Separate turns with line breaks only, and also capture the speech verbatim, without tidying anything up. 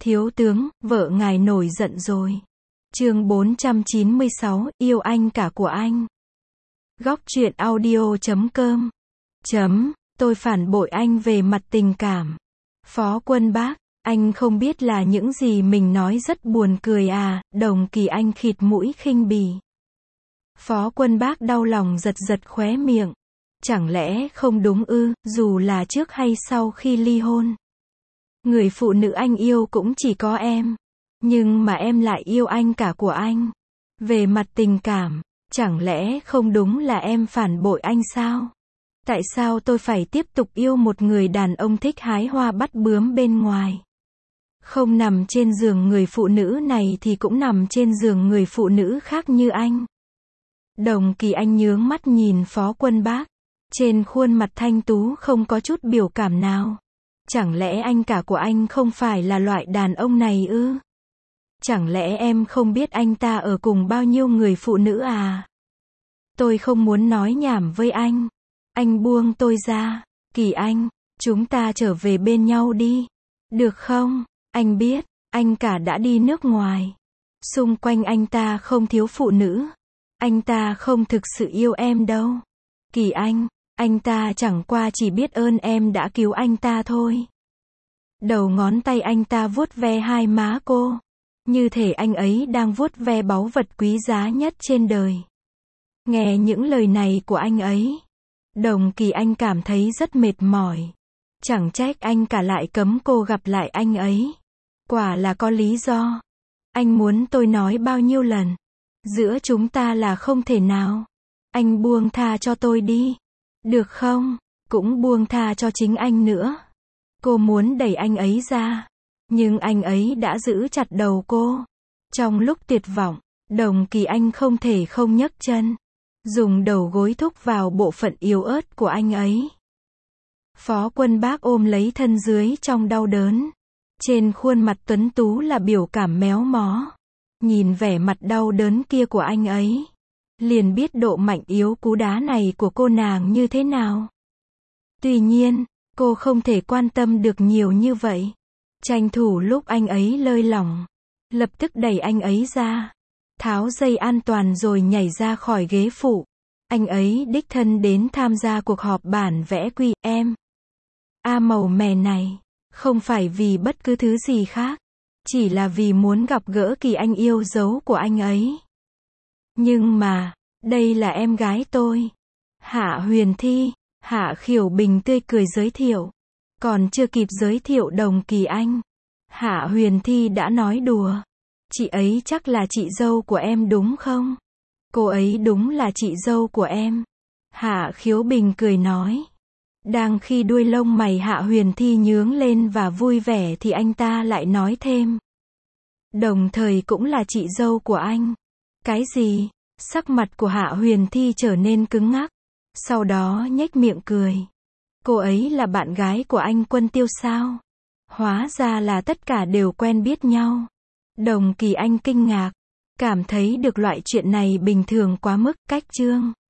Thiếu tướng, vợ ngài nổi giận rồi. Chương bốn trăm chín mươi sáu, yêu anh cả của anh. Góc truyện audio chấm com. Chấm, tôi phản bội anh về mặt tình cảm. Phó Quân Bác, anh không biết là những gì mình nói rất buồn cười à, Đồng Kỳ Anh khịt mũi khinh bỉ. Phó Quân Bác đau lòng giật giật khóe miệng. Chẳng lẽ không đúng ư, dù là trước hay sau khi ly hôn. Người phụ nữ anh yêu cũng chỉ có em. Nhưng mà em lại yêu anh cả của anh. Về mặt tình cảm, chẳng lẽ không đúng là em phản bội anh sao? Tại sao tôi phải tiếp tục yêu một người đàn ông thích hái hoa bắt bướm bên ngoài? Không nằm trên giường người phụ nữ này thì cũng nằm trên giường người phụ nữ khác như anh. Đồng Kỳ Anh nhướng mắt nhìn Phó Quân Bác. Trên khuôn mặt thanh tú không có chút biểu cảm nào. Chẳng lẽ anh cả của anh không phải là loại đàn ông này ư? Chẳng lẽ em không biết anh ta ở cùng bao nhiêu người phụ nữ à? Tôi không muốn nói nhảm với anh. Anh buông tôi ra. Kỳ Anh, chúng ta trở về bên nhau đi. Được không? Anh biết, anh cả đã đi nước ngoài. Xung quanh anh ta không thiếu phụ nữ. Anh ta không thực sự yêu em đâu. Kỳ Anh, anh ta chẳng qua chỉ biết ơn em đã cứu anh ta thôi. Đầu ngón tay anh ta vuốt ve hai má cô. Như thể anh ấy đang vuốt ve báu vật quý giá nhất trên đời. Nghe những lời này của anh ấy, Đồng Kỳ Anh cảm thấy rất mệt mỏi. Chẳng trách anh cả lại cấm cô gặp lại anh ấy. Quả là có lý do. Anh muốn tôi nói bao nhiêu lần. Giữa chúng ta là không thể nào. Anh buông tha cho tôi đi. Được không? Cũng buông tha cho chính anh nữa. Cô muốn đẩy anh ấy ra. Nhưng anh ấy đã giữ chặt đầu cô. Trong lúc tuyệt vọng, Đồng Kỳ Anh không thể không nhấc chân. Dùng đầu gối thúc vào bộ phận yếu ớt của anh ấy. Phó Quân Bác ôm lấy thân dưới trong đau đớn. Trên khuôn mặt tuấn tú là biểu cảm méo mó. Nhìn vẻ mặt đau đớn kia của anh ấy, liền biết độ mạnh yếu cú đá này của cô nàng như thế nào. Tuy nhiên, cô không thể quan tâm được nhiều như vậy. Tranh thủ lúc anh ấy lơi lỏng, lập tức đẩy anh ấy ra, tháo dây an toàn rồi nhảy ra khỏi ghế phụ. Anh ấy đích thân đến tham gia cuộc họp bản vẽ quy em A màu mè này, không phải vì bất cứ thứ gì khác, chỉ là vì muốn gặp gỡ Kỳ Anh yêu dấu của anh ấy. Nhưng mà, đây là em gái tôi. Hạ Huyền Thi. Hạ Khiểu Bình tươi cười giới thiệu. Còn chưa kịp giới thiệu Đồng Kỳ Anh, Hạ Huyền Thi đã nói đùa. Chị ấy chắc là chị dâu của em đúng không? Cô ấy đúng là chị dâu của em. Hạ Khiếu Bình cười nói. Đang khi đuôi lông mày Hạ Huyền Thi nhướng lên và vui vẻ thì anh ta lại nói thêm. Đồng thời cũng là chị dâu của anh. Cái gì? Sắc mặt của Hạ Huyền Thi trở nên cứng ngắc. Sau đó nhếch miệng cười. Cô ấy là bạn gái của anh Quân Tiêu sao? Hóa ra là tất cả đều quen biết nhau. Đồng Kỳ Anh kinh ngạc. Cảm thấy được loại chuyện này bình thường quá mức, cách chương.